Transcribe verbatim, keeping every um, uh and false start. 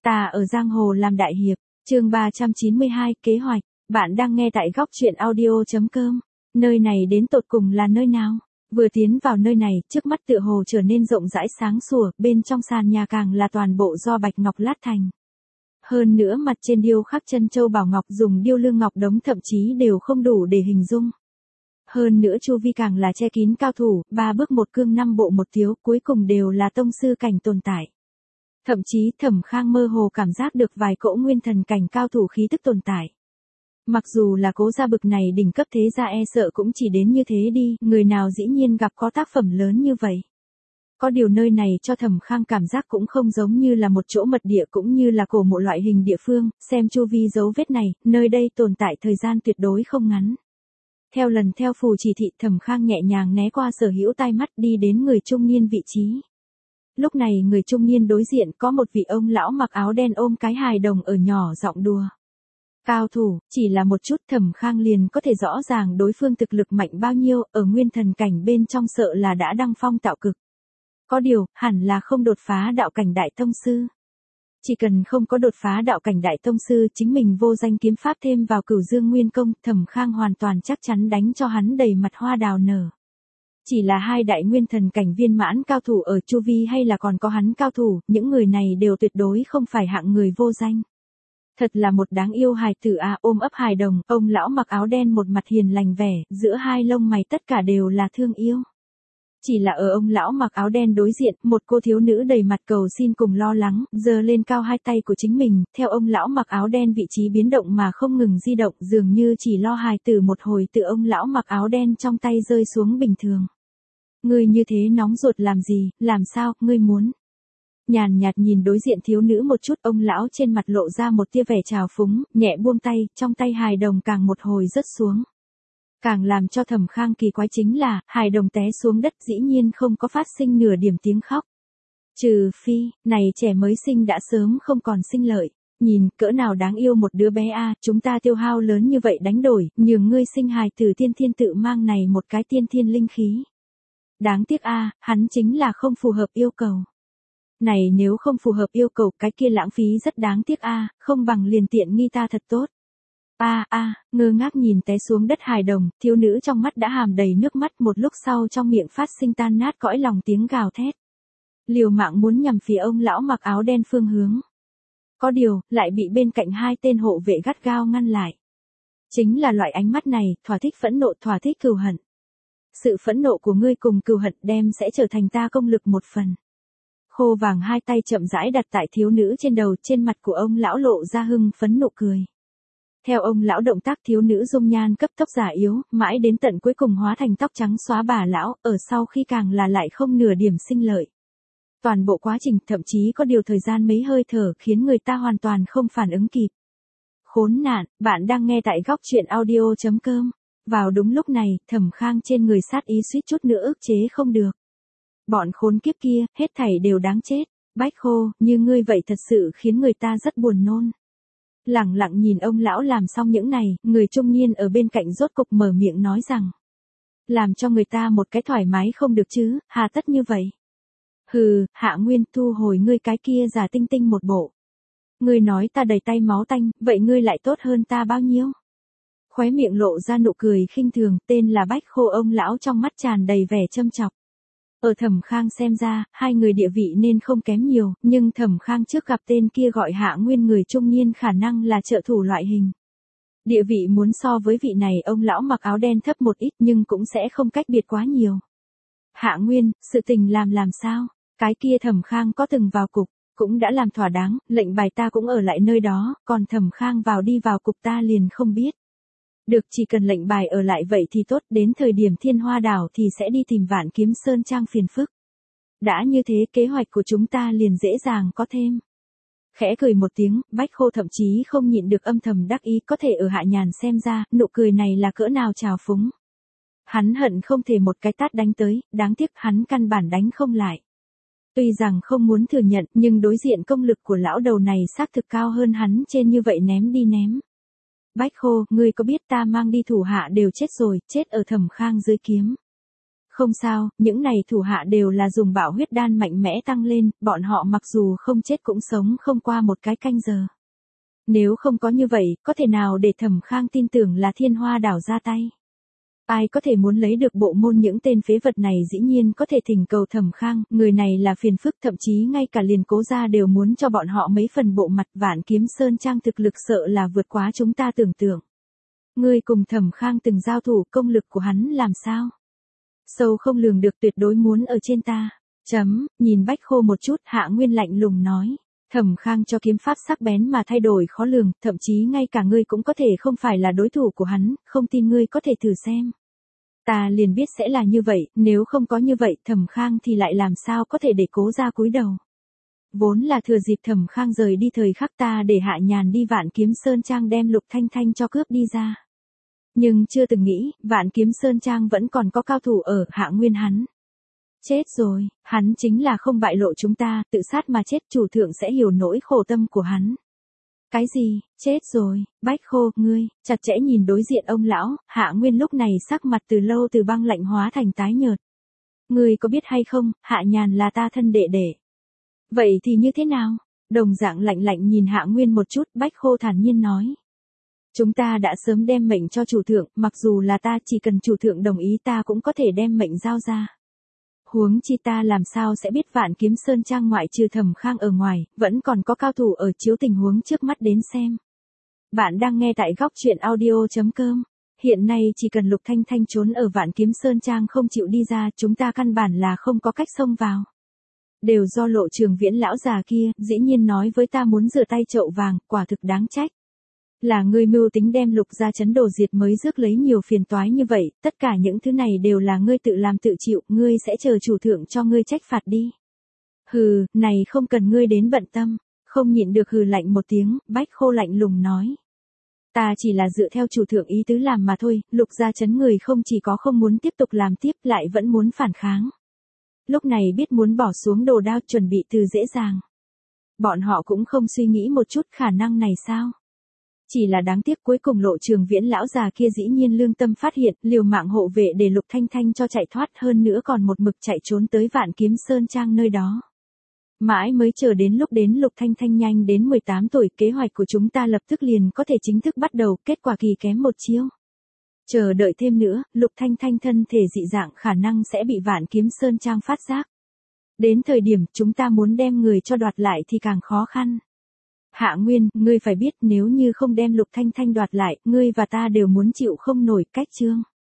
Ta ở giang hồ làm đại hiệp, chương ba trăm chín mươi hai, kế hoạch. Bạn đang nghe tại góc truyện audio chấm com. Nơi này đến tột cùng là nơi nào? Vừa tiến vào nơi này, trước mắt tựa hồ trở nên rộng rãi sáng sủa, bên trong sàn nhà càng là toàn bộ do bạch ngọc lát thành. Hơn nữa mặt trên điêu khắc chân châu bảo ngọc dùng điêu lương ngọc đống thậm chí đều không đủ để hình dung. Hơn nữa chu vi càng là che kín cao thủ, ba bước một cương năm bộ một thiếu, cuối cùng đều là tông sư cảnh tồn tại. Thậm chí Thẩm Khang mơ hồ cảm giác được vài cỗ nguyên thần cảnh cao thủ khí tức tồn tại. Mặc dù là Cố gia bực này đỉnh cấp thế gia e sợ cũng chỉ đến như thế đi, người nào dĩ nhiên gặp có tác phẩm lớn như vậy. Có điều nơi này cho Thẩm Khang cảm giác cũng không giống như là một chỗ mật địa cũng như là cổ mộ loại hình địa phương, xem chu vi dấu vết này, nơi đây tồn tại thời gian tuyệt đối không ngắn. Theo lần theo phù chỉ thị Thẩm Khang nhẹ nhàng né qua sở hữu tai mắt đi đến người trung niên vị trí. Lúc này người trung niên đối diện có một vị ông lão mặc áo đen ôm cái hài đồng ở nhỏ giọng đùa. Cao thủ, chỉ là một chút Thẩm Khang liền có thể rõ ràng đối phương thực lực mạnh bao nhiêu, ở nguyên thần cảnh bên trong sợ là đã đăng phong tạo cực. Có điều, hẳn là không đột phá đạo cảnh đại tông sư. Chỉ cần không có đột phá đạo cảnh đại tông sư chính mình vô danh kiếm pháp thêm vào Cửu Dương Nguyên Công, Thẩm Khang hoàn toàn chắc chắn đánh cho hắn đầy mặt hoa đào nở. Chỉ là hai đại nguyên thần cảnh viên mãn cao thủ ở chu vi hay là còn có hắn cao thủ, những người này đều tuyệt đối không phải hạng người vô danh. Thật là một đáng yêu hài tử à, ôm ấp hài đồng, ông lão mặc áo đen một mặt hiền lành vẻ, giữa hai lông mày tất cả đều là thương yêu. Chỉ là ở ông lão mặc áo đen đối diện, một cô thiếu nữ đầy mặt cầu xin cùng lo lắng, giơ lên cao hai tay của chính mình, theo ông lão mặc áo đen vị trí biến động mà không ngừng di động, dường như chỉ lo hài tử một hồi từ ông lão mặc áo đen trong tay rơi xuống bình thường. Ngươi như thế nóng ruột làm gì, làm sao, ngươi muốn? Nhàn nhạt nhìn đối diện thiếu nữ một chút, ông lão trên mặt lộ ra một tia vẻ trào phúng, nhẹ buông tay, trong tay hài đồng càng một hồi rớt xuống. Càng làm cho Thẩm Khang kỳ quái chính là, hài đồng té xuống đất dĩ nhiên không có phát sinh nửa điểm tiếng khóc. Trừ phi, này trẻ mới sinh đã sớm không còn sinh lợi. Nhìn, cỡ nào đáng yêu một đứa bé a, à, chúng ta tiêu hao lớn như vậy đánh đổi, nhường ngươi sinh hài tử tiên thiên tự mang này một cái tiên thiên linh khí. Đáng tiếc a, à, hắn chính là không phù hợp yêu cầu. Này nếu không phù hợp yêu cầu, cái kia lãng phí rất đáng tiếc a, à, không bằng liền tiện nghi ta thật tốt. A a, à, ngơ ngác nhìn té xuống đất hài đồng, thiếu nữ trong mắt đã hàm đầy nước mắt, một lúc sau trong miệng phát sinh tan nát cõi lòng tiếng gào thét. Liều mạng muốn nhằm phía ông lão mặc áo đen phương hướng. Có điều, lại bị bên cạnh hai tên hộ vệ gắt gao ngăn lại. Chính là loại ánh mắt này, thỏa thích phẫn nộ, thỏa thích cừu hận. Sự phẫn nộ của ngươi cùng cừu hận đem sẽ trở thành ta công lực một phần. Khô vàng hai tay chậm rãi đặt tại thiếu nữ trên đầu, trên mặt của ông lão lộ ra hưng phấn nụ cười. Theo ông lão động tác thiếu nữ dung nhan cấp tốc già yếu, mãi đến tận cuối cùng hóa thành tóc trắng xóa bà lão, ở sau khi càng là lại không nửa điểm sinh lợi. Toàn bộ quá trình thậm chí có điều thời gian mấy hơi thở khiến người ta hoàn toàn không phản ứng kịp. Khốn nạn, bạn đang nghe tại góc truyện audio chấm com. Vào đúng lúc này, Thẩm Khang trên người sát ý suýt chút nữa ức chế không được. Bọn khốn kiếp kia, hết thảy đều đáng chết. Bách Khô, như ngươi vậy thật sự khiến người ta rất buồn nôn. Lẳng lặng nhìn ông lão làm xong những này, người trung niên ở bên cạnh rốt cục mở miệng nói rằng. Làm cho người ta một cái thoải mái không được chứ, hà tất như vậy. Hừ, Hạ Nguyên, thu hồi ngươi cái kia giả tinh tinh một bộ. Ngươi nói ta đầy tay máu tanh, vậy ngươi lại tốt hơn ta bao nhiêu? Khóe miệng lộ ra nụ cười khinh thường, tên là Bách Khô, ông lão trong mắt tràn đầy vẻ châm chọc. Ở Thẩm Khang xem ra, hai người địa vị nên không kém nhiều, nhưng Thẩm Khang trước gặp tên kia gọi Hạ Nguyên người trung niên khả năng là trợ thủ loại hình. Địa vị muốn so với vị này ông lão mặc áo đen thấp một ít nhưng cũng sẽ không cách biệt quá nhiều. Hạ Nguyên, sự tình làm làm sao? Cái kia Thẩm Khang có từng vào cục, cũng đã làm thỏa đáng, lệnh bài ta cũng ở lại nơi đó, còn Thẩm Khang vào đi vào cục ta liền không biết. Được, chỉ cần lệnh bài ở lại vậy thì tốt, đến thời điểm Thiên Hoa Đảo thì sẽ đi tìm Vạn Kiếm Sơn trang phiền phức. Đã như thế kế hoạch của chúng ta liền dễ dàng có thêm. Khẽ cười một tiếng, Bách Khô thậm chí không nhịn được âm thầm đắc ý, có thể ở Hạ Nhàn xem ra, nụ cười này là cỡ nào trào phúng. Hắn hận không thể một cái tát đánh tới, đáng tiếc hắn căn bản đánh không lại. Tuy rằng không muốn thừa nhận, nhưng đối diện công lực của lão đầu này xác thực cao hơn hắn trên như vậy ném đi ném. Bách Khô, ngươi có biết ta mang đi thủ hạ đều chết rồi, chết ở Thẩm Khang dưới kiếm. Không sao, những này thủ hạ đều là dùng bạo huyết đan mạnh mẽ tăng lên, bọn họ mặc dù không chết cũng sống không qua một cái canh giờ. Nếu không có như vậy, có thể nào để Thẩm Khang tin tưởng là Thiên Hoa đảo ra tay? Ai có thể muốn lấy được bộ môn những tên phế vật này dĩ nhiên có thể thỉnh cầu Thẩm Khang, người này là phiền phức, thậm chí ngay cả liền Cố gia đều muốn cho bọn họ mấy phần bộ mặt. Vạn Kiếm Sơn Trang thực lực sợ là vượt quá chúng ta tưởng tượng. Ngươi cùng Thẩm Khang từng giao thủ, công lực của hắn làm sao? Sâu không lường được, tuyệt đối muốn ở trên ta. Chấm, nhìn Bách Khô một chút, Hạ Nguyên lạnh lùng nói. Thẩm Khang cho kiếm pháp sắc bén mà thay đổi khó lường, thậm chí ngay cả ngươi cũng có thể không phải là đối thủ của hắn, không tin ngươi có thể thử xem. Ta liền biết sẽ là như vậy, nếu không có như vậy, Thẩm Khang thì lại làm sao có thể để Cố gia cúi đầu. Vốn là thừa dịp Thẩm Khang rời đi thời khắc ta để Hạ Nhàn đi Vạn Kiếm Sơn Trang đem Lục Thanh Thanh cho cướp đi ra. Nhưng chưa từng nghĩ, Vạn Kiếm Sơn Trang vẫn còn có cao thủ ở. Hạ Nguyên hắn. Chết rồi, hắn chính là không bại lộ chúng ta, tự sát mà chết, chủ thượng sẽ hiểu nỗi khổ tâm của hắn. Cái gì, chết rồi, Bách Khô, ngươi, chặt chẽ nhìn đối diện ông lão. Hạ Nguyên lúc này sắc mặt từ lâu từ băng lạnh hóa thành tái nhợt. Ngươi có biết hay không, Hạ Nhàn là ta thân đệ đệ. Vậy thì như thế nào? Đồng dạng lạnh lạnh nhìn Hạ Nguyên một chút, Bách Khô thản nhiên nói. Chúng ta đã sớm đem mệnh cho chủ thượng, mặc dù là ta, chỉ cần chủ thượng đồng ý ta cũng có thể đem mệnh giao ra. Huống chi ta làm sao sẽ biết Vạn Kiếm Sơn Trang ngoại trừ Thẩm Khang ở ngoài, vẫn còn có cao thủ ở, chiếu tình huống trước mắt đến xem. Bạn đang nghe tại góc truyện audio chấm com. Hiện nay chỉ cần Lục Thanh Thanh trốn ở Vạn Kiếm Sơn Trang không chịu đi ra, chúng ta căn bản là không có cách xông vào. Đều do Lộ Trường Viễn lão già kia, dĩ nhiên nói với ta muốn rửa tay chậu vàng, quả thực đáng trách. Là ngươi mưu tính đem Lục gia chấn đổ diệt mới rước lấy nhiều phiền toái như vậy, tất cả những thứ này đều là ngươi tự làm tự chịu, ngươi sẽ chờ chủ thượng cho ngươi trách phạt đi. Hừ, này không cần ngươi đến bận tâm, không nhịn được hừ lạnh một tiếng, Bách Khô lạnh lùng nói. Ta chỉ là dựa theo chủ thượng ý tứ làm mà thôi, Lục gia chấn người không chỉ có không muốn tiếp tục làm tiếp lại vẫn muốn phản kháng. Lúc này biết muốn bỏ xuống đồ đao chuẩn bị từ dễ dàng. Bọn họ cũng không suy nghĩ một chút khả năng này sao? Chỉ là đáng tiếc cuối cùng Lộ Trường Viễn lão già kia dĩ nhiên lương tâm phát hiện, liều mạng hộ vệ để Lục Thanh Thanh cho chạy thoát, hơn nữa còn một mực chạy trốn tới Vạn Kiếm Sơn Trang nơi đó. Mãi mới chờ đến lúc đến Lục Thanh Thanh nhanh đến mười tám tuổi, kế hoạch của chúng ta lập tức liền có thể chính thức bắt đầu, kết quả kỳ kém một chiêu. Chờ đợi thêm nữa, Lục Thanh Thanh thân thể dị dạng khả năng sẽ bị Vạn Kiếm Sơn Trang phát giác. Đến thời điểm chúng ta muốn đem người cho đoạt lại thì càng khó khăn. Hạ Nguyên, ngươi phải biết nếu như không đem Lục Thanh Thanh đoạt lại, ngươi và ta đều muốn chịu không nổi, cách chương.